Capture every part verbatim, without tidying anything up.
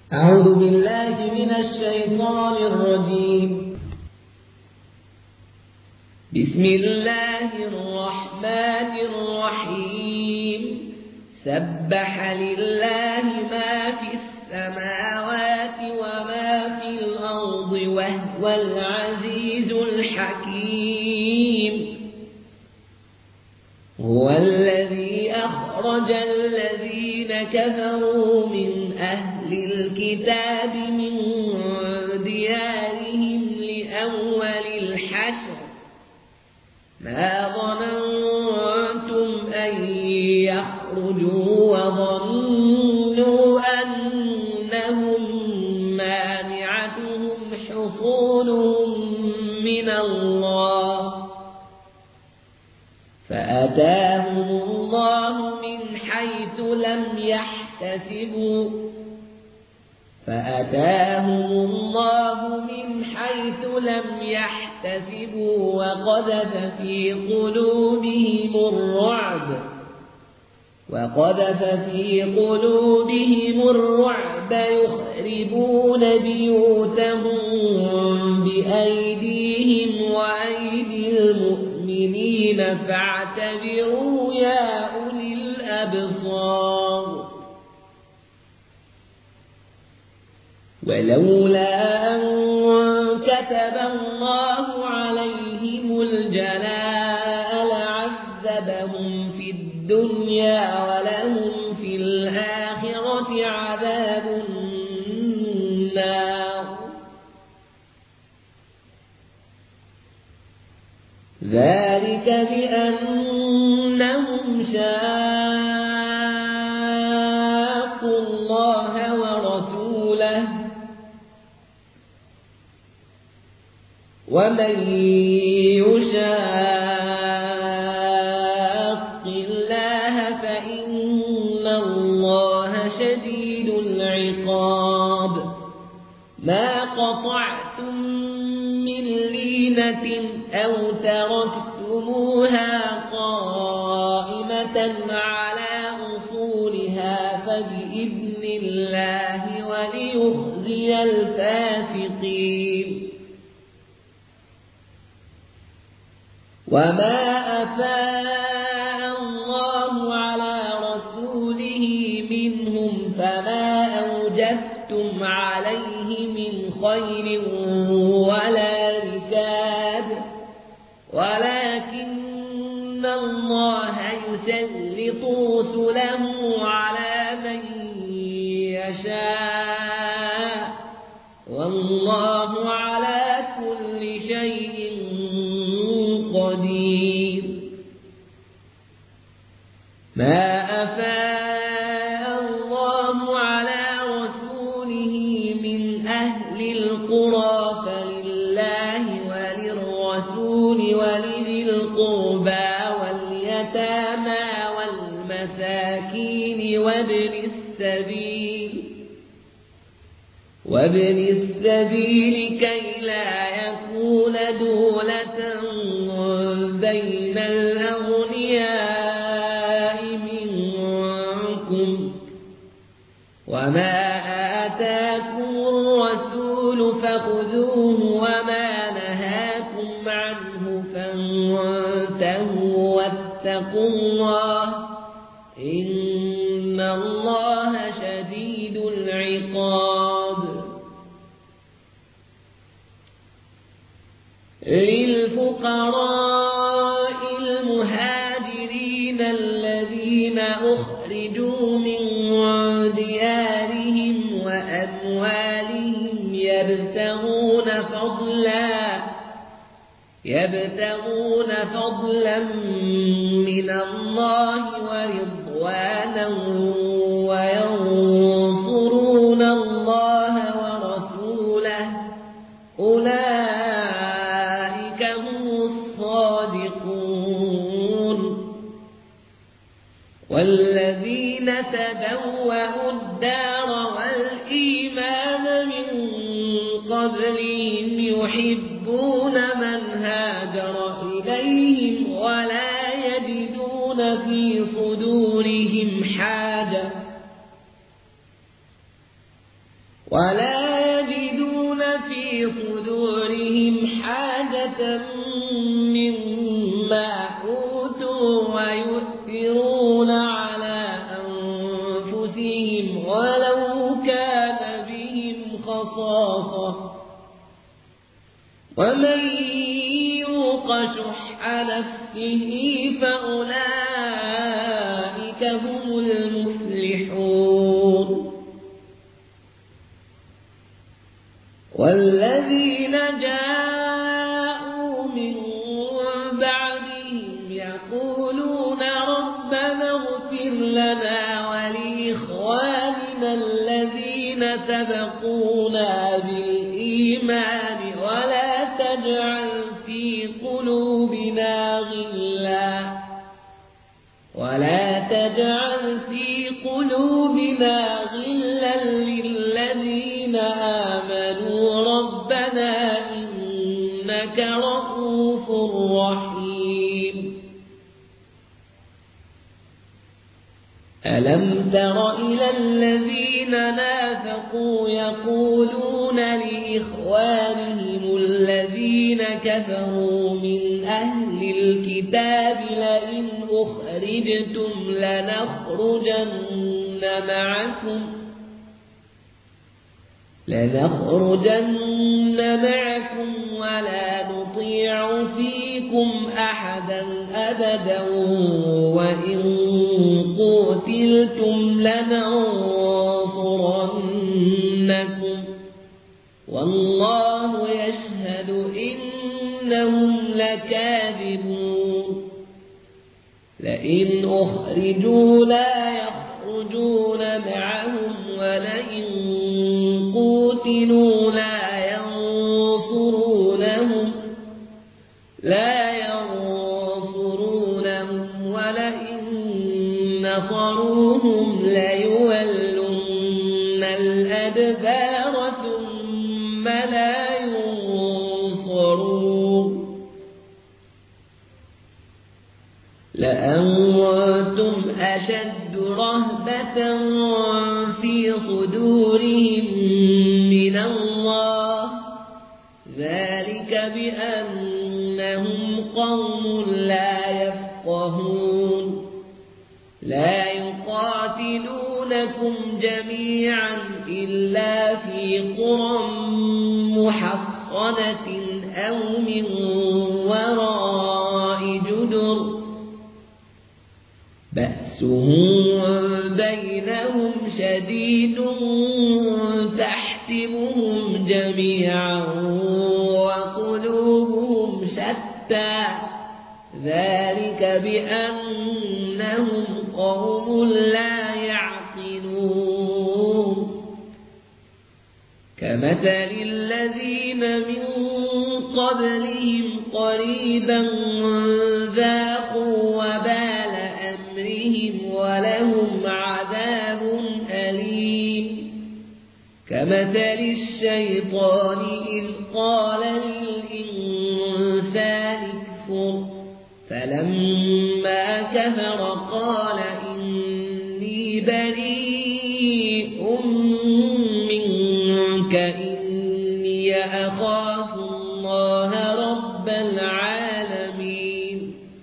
أعوذ بالله من الشيطان الرجيم. بسم الله الرحمن الرحيم. سبح لله ما في السماوات وما في الأرض وهو العزيز الحكيم. هو الذي أخرج الذين كفروا من أهل الكتاب من ديارهم لأول الحشر ما ظننتم أن يخرجوا وظنوا أنهم مانعتهم حصونهم من الله فأتاهم الله من حيث لم يحتسبوا فأتاهم الله من حيث لم يحتسبوا وقذف في قلوبهم الرعب وقذف في قلوبهم الرعب يخربون بيوتهم بأيديهم وأيدي المؤمنين فاعتبروا يا أولي الأبصار. ولولا أن كتب الله عليهم الجلاء لعذبهم في الدنيا ولهم في الآخرة عذاب النار. ذلك بأنهم شاقوا الله ورسوله ومن يشاق الله فإن الله شديد العقاب. ما قطعتم من لينة أو تركتموها قائمة على أصولها فبإذن الله وليخزي الفاسقين. وما أفاء الله على رسوله منهم فما أوجفتم عليه من خير ولا ركاب ولكن الله يسلط رسله على من يشاء والله على كل شيء قدير. ما أفاء الله على رسوله من أهل القرى فلله وللرسول ولذي القربى واليتامى والمساكين وابن السبيل وابن السبيل كي لا يكون دولة بين الأغنياء منكم وما آتاكم الرسول فخذوه وما نهاكم عنه فانتهوا واتقوا الله إن الله شديد العقاب. للفقراء المهاجرين الذين أخرجوا من ديارهم وأموالهم يبتغون فضلا يبتغون فضلا من الله ورضوانا وينصرون الله ورسوله أولئك هم الصادقون. والذين تبوأوا الدار والإيمان من قبلهم يحبون من هاجر إليهم ولا يجدون في صدورهم حاجة ولا يجدون في صدورهم حاجة مما أوتوا ويؤثرون على أنفسهم ولو كان بهم خصاصة ومن يوق شح نفسه فأولئك هم المفلحون. والذين جاءوا من بعدهم يقولون ربنا اغفر لنا ولإخواننا الذين سبقونا بالإيمان ولا تجعل في قلوبنا غلا ولا تجعل في قلوبنا غلا للذين آمنوا ربنا إنك رؤوف رحيم. ألم تر إلى الذين نافقوا يقولون لإخوانهم الذين كفروا من أهل الكتاب لئن أخرجتم لنخرجن معكم لنخرجن معكم ولا نطيع فيكم أحدا أبدا وإن قتلتم لننصرنكم والله يشهد إنهم لكاذبون. لئن أخرجوا لا يخرجون معهم ولئن قتلوا لا ينصرونهم لا ينصرونهم ولئن نصروهم ليولن الأدبار ثم لا ينصرون. لأنتم أشد رهبة في صدورهم من الله ذلك بأنهم قوم لا يفقهون. لا يقاتلونكم جميعا إلا في قرى محصنة أو من وراء جدر بأسهم بينهم شديد تحسبهم جميعا وقلوبهم شتى ذلك بأنهم قوم لا يعقلون. كمثل الذين من قبلهم قريبا ذاقوا وبال أمرهم ولهم عذاب أليم. كمثل الشيطان إذ قال للإنسان اكفر فلما كفر قال إني بريء منك إني أخاف الله رب العالمين.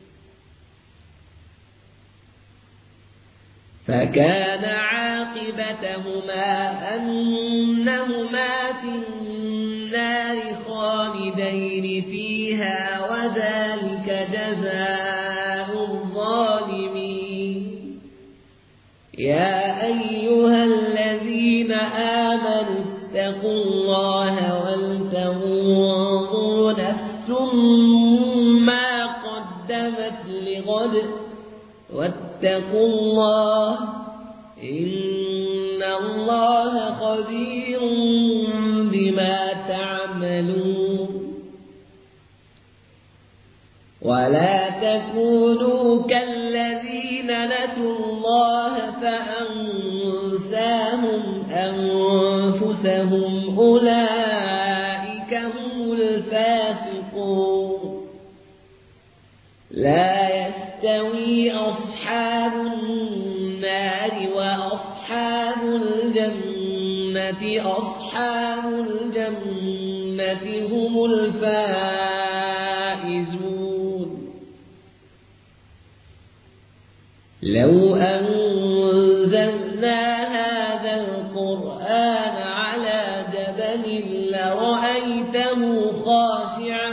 فكان عاقبتهما أنهما في النار خالدين فيها وذلك جزاء الظالمين. يا أيها الذين آمنوا اتقوا الله ولتنظر نفس ما قدمت لغد واتقوا الله إن الله خبير بما تعملون. ولا تكونوا كالذين نسوا الله فأنساهم أنفسهم أولئك هم الفاسقون. لا يستوي أصحاب النار وأصحاب الجنة أصحاب الجنة هم الفائزون. لو أنزلنا هذا القرآن على جبل لرأيته خاشعا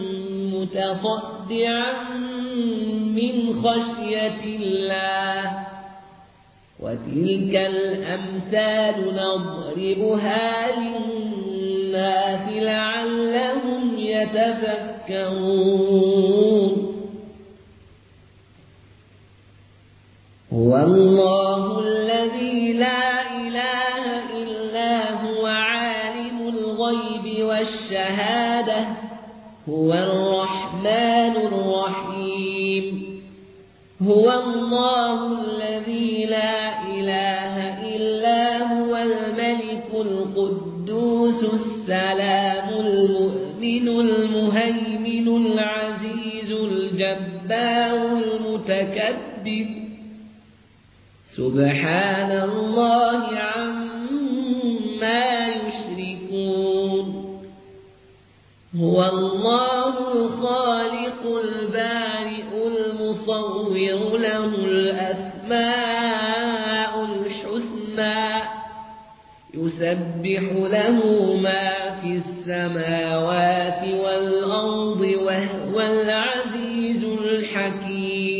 متصدعا من خشية الله. وتلك الأمثال نضربها للناس لعلهم يتفكرون. هو الله الذي لا إله إلا هو عالم الغيب والشهادة هو الرحمن الرحيم. هو الله الذي لا إله إلا هو الملك القدوس السلام المؤمن المهيمن العزيز الجبار المتكبر سبحان الله عما يشركون. هو الله الخالق البارئ المصور له الأسماء الحسنى يسبح له ما في السماوات والأرض وهو العزيز الحكيم.